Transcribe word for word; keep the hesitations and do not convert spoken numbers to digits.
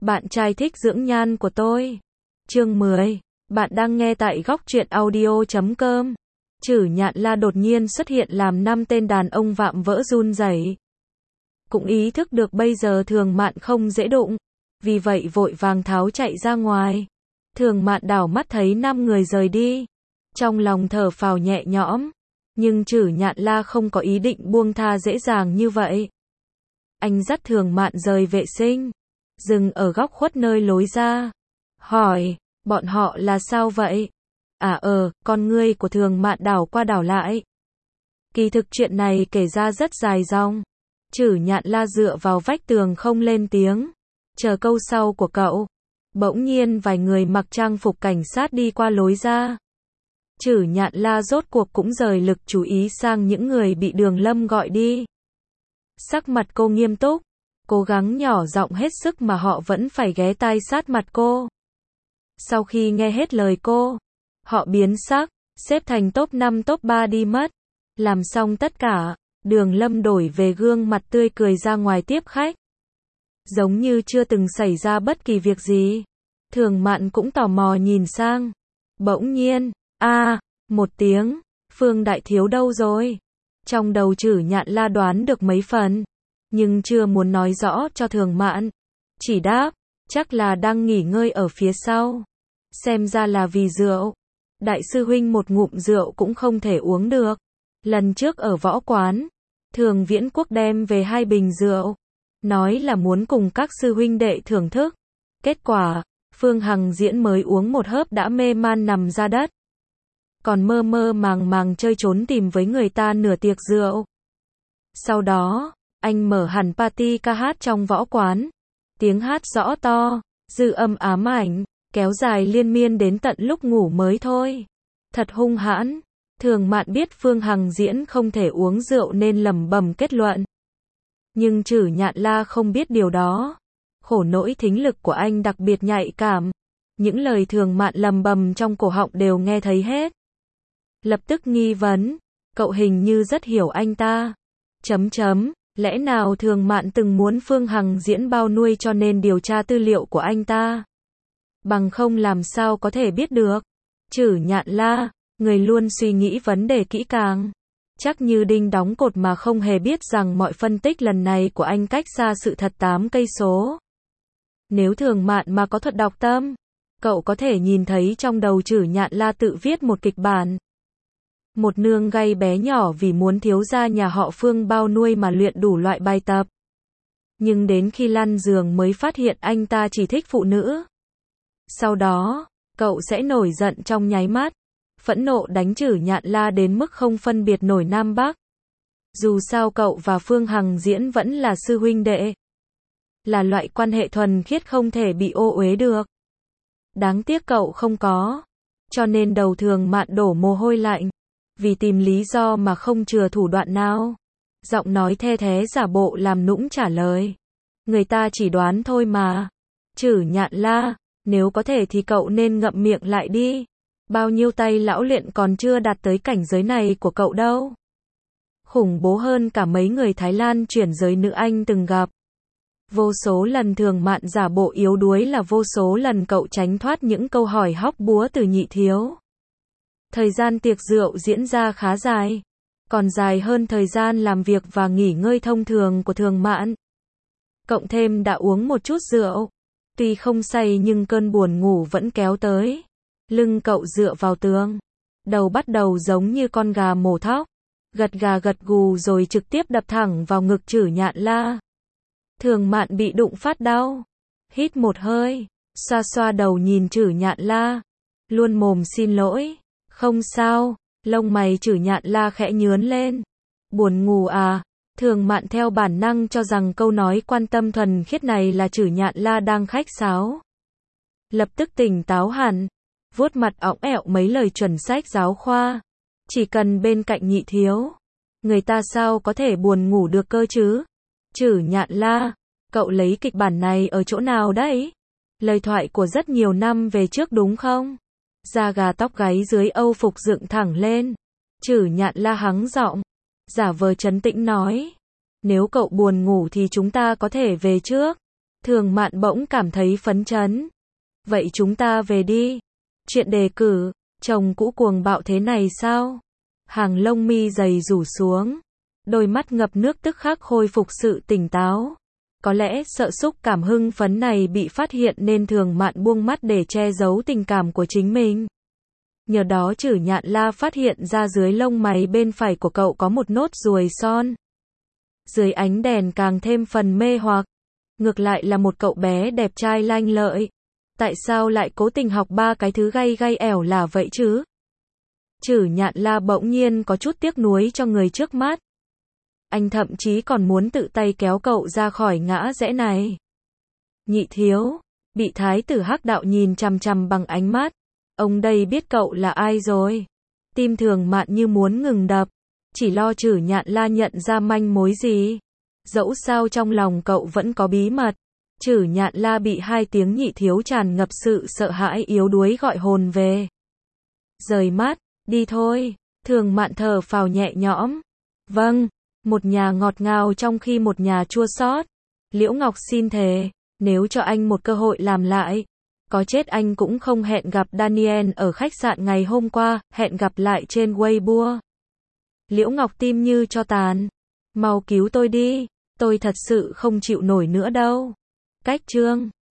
bạn trai thích dưỡng nhan của tôi. Chương mười. Bạn đang nghe tại góc truyện audio chấm com. Chử Nhạn La đột nhiên xuất hiện làm năm tên đàn ông vạm vỡ run rẩy. Cũng ý thức được bây giờ Thường Mạn không dễ đụng, vì vậy vội vàng tháo chạy ra ngoài. Thường Mạn đảo mắt thấy năm người rời đi, trong lòng thở phào nhẹ nhõm, nhưng Chử Nhạn La không có ý định buông tha dễ dàng như vậy. Anh dắt Thường Mạn rời vệ sinh, dừng ở góc khuất nơi lối ra, hỏi, bọn họ là sao vậy? À ờ, con ngươi của Thường Mạn đảo qua đảo lại. Kỳ thực chuyện này kể ra rất dài dòng. Chử Nhạn La dựa vào vách tường không lên tiếng, chờ câu sau của cậu. Bỗng nhiên vài người mặc trang phục cảnh sát đi qua lối ra. Chử Nhạn La rốt cuộc cũng rời lực chú ý sang những người bị Đường Lâm gọi đi. Sắc mặt cô nghiêm túc, cố gắng nhỏ giọng hết sức mà họ vẫn phải ghé tai sát mặt cô. Sau khi nghe hết lời cô, họ biến sắc, xếp thành top năm top ba đi mất. Làm xong tất cả, Đường Lâm đổi về gương mặt tươi cười ra ngoài tiếp khách. Giống như chưa từng xảy ra bất kỳ việc gì. Thường Mạn cũng tò mò nhìn sang. Bỗng nhiên, a à, một tiếng, Phương Đại Thiếu đâu rồi? Trong đầu Chử Nhạn La đoán được mấy phần, nhưng chưa muốn nói rõ cho Thường Mạn. Chỉ đáp, chắc là đang nghỉ ngơi ở phía sau. Xem ra là vì rượu. Đại sư huynh một ngụm rượu cũng không thể uống được. Lần trước ở võ quán, Thường Viễn Quốc đem về hai bình rượu, nói là muốn cùng các sư huynh đệ thưởng thức. Kết quả, Phương Hằng Diễn mới uống một hớp đã mê man nằm ra đất. Còn mơ mơ màng màng chơi trốn tìm với người ta nửa tiệc rượu. Sau đó, anh mở hẳn party ca hát trong võ quán. Tiếng hát rõ to, dư âm ám ảnh, kéo dài liên miên đến tận lúc ngủ mới thôi. Thật hung hãn. Thường Mạn biết Phương Hằng Diễn không thể uống rượu nên lẩm bẩm kết luận. Nhưng Chử Nhạn La không biết điều đó. Khổ nỗi thính lực của anh đặc biệt nhạy cảm. Những lời Thường Mạn lẩm bẩm trong cổ họng đều nghe thấy hết. Lập tức nghi vấn, cậu hình như rất hiểu anh ta. Chấm chấm, lẽ nào Thường Mạn từng muốn Phương Hằng Diễn bao nuôi cho nên điều tra tư liệu của anh ta? Bằng không làm sao có thể biết được. Chử Nhạn La, người luôn suy nghĩ vấn đề kỹ càng, chắc như đinh đóng cột mà không hề biết rằng mọi phân tích lần này của anh cách xa sự thật tám cây số. Nếu Thường Mạn mà có thuật đọc tâm, cậu có thể nhìn thấy trong đầu Chử Nhạn La tự viết một kịch bản. Một nương gay bé nhỏ vì muốn thiếu gia nhà họ Phương bao nuôi mà luyện đủ loại bài tập. Nhưng đến khi lăn giường mới phát hiện anh ta chỉ thích phụ nữ. Sau đó, cậu sẽ nổi giận trong nháy mắt. Phẫn nộ đánh Chử Nhạn La đến mức không phân biệt nổi Nam Bắc. Dù sao cậu và Phương Hằng Diễn vẫn là sư huynh đệ. Là loại quan hệ thuần khiết không thể bị ô uế được. Đáng tiếc cậu không có. Cho nên đầu Thường Mạn đổ mồ hôi lạnh. Vì tìm lý do mà không chừa thủ đoạn nào. Giọng nói the thé giả bộ làm nũng trả lời. Người ta chỉ đoán thôi mà. Chử Nhạn La, nếu có thể thì cậu nên ngậm miệng lại đi. Bao nhiêu tay lão luyện còn chưa đạt tới cảnh giới này của cậu đâu. Khủng bố hơn cả mấy người Thái Lan chuyển giới nữ anh từng gặp. Vô số lần Thường Mạn giả bộ yếu đuối là vô số lần cậu tránh thoát những câu hỏi hóc búa từ nhị thiếu. Thời gian tiệc rượu diễn ra khá dài, còn dài hơn thời gian làm việc và nghỉ ngơi thông thường của Thường Mạn. Cộng thêm đã uống một chút rượu, tuy không say nhưng cơn buồn ngủ vẫn kéo tới. Lưng cậu dựa vào tường, đầu bắt đầu giống như con gà mổ thóc, gật gà gật gù rồi trực tiếp đập thẳng vào ngực Chử Nhạn La. Thường Mạn bị đụng phát đau, hít một hơi, xoa xoa đầu nhìn Chử Nhạn La, luôn mồm xin lỗi. Không sao, lông mày Chử Nhạn La khẽ nhướn lên. Buồn ngủ à? Thường Mạn theo bản năng cho rằng câu nói quan tâm thuần khiết này là Chử Nhạn La đang khách sáo. Lập tức tỉnh táo hẳn, vuốt mặt ỏng ẹo mấy lời chuẩn sách giáo khoa. Chỉ cần bên cạnh nhị thiếu, người ta sao có thể buồn ngủ được cơ chứ? Chử Nhạn La, cậu lấy kịch bản này ở chỗ nào đấy? Lời thoại của rất nhiều năm về trước đúng không? Da gà tóc gáy dưới âu phục dựng thẳng lên. Chử Nhạn La hắng giọng, giả vờ trấn tĩnh nói. Nếu cậu buồn ngủ thì chúng ta có thể về trước. Thường Mạn bỗng cảm thấy phấn chấn. Vậy chúng ta về đi. Chuyện đề cử, chồng cũ cuồng bạo thế này sao? Hàng lông mi dày rủ xuống. Đôi mắt ngập nước tức khắc khôi phục sự tỉnh táo. Có lẽ sợ xúc cảm hưng phấn này bị phát hiện nên Thường Mạn buông mắt để che giấu tình cảm của chính mình. Nhờ đó Chử Nhạn La phát hiện ra dưới lông mày bên phải của cậu có một nốt ruồi son. Dưới ánh đèn càng thêm phần mê hoặc. Ngược lại là một cậu bé đẹp trai lanh lợi. Tại sao lại cố tình học ba cái thứ gay gay ẻo là vậy chứ? Chử Nhạn La bỗng nhiên có chút tiếc nuối cho người trước mắt. Anh thậm chí còn muốn tự tay kéo cậu ra khỏi ngã rẽ này. Nhị thiếu, bị thái tử Hắc Đạo nhìn chằm chằm bằng ánh mắt. Ông đây biết cậu là ai rồi. Tim Thường Mạn như muốn ngừng đập. Chỉ lo Chử Nhạn La nhận ra manh mối gì. Dẫu sao trong lòng cậu vẫn có bí mật. Chử Nhạn La bị hai tiếng nhị thiếu tràn ngập sự sợ hãi yếu đuối gọi hồn về. Rời mắt, đi thôi. Thường Mạn thở phào nhẹ nhõm. Vâng, một nhà ngọt ngào trong khi một nhà chua xót. Liễu Ngọc xin thề, nếu cho anh một cơ hội làm lại, có chết anh cũng không hẹn gặp Daniel ở khách sạn ngày hôm qua, hẹn gặp lại trên Weibo. Liễu Ngọc tim như cho tàn. Mau cứu tôi đi, tôi thật sự không chịu nổi nữa đâu. Cách chương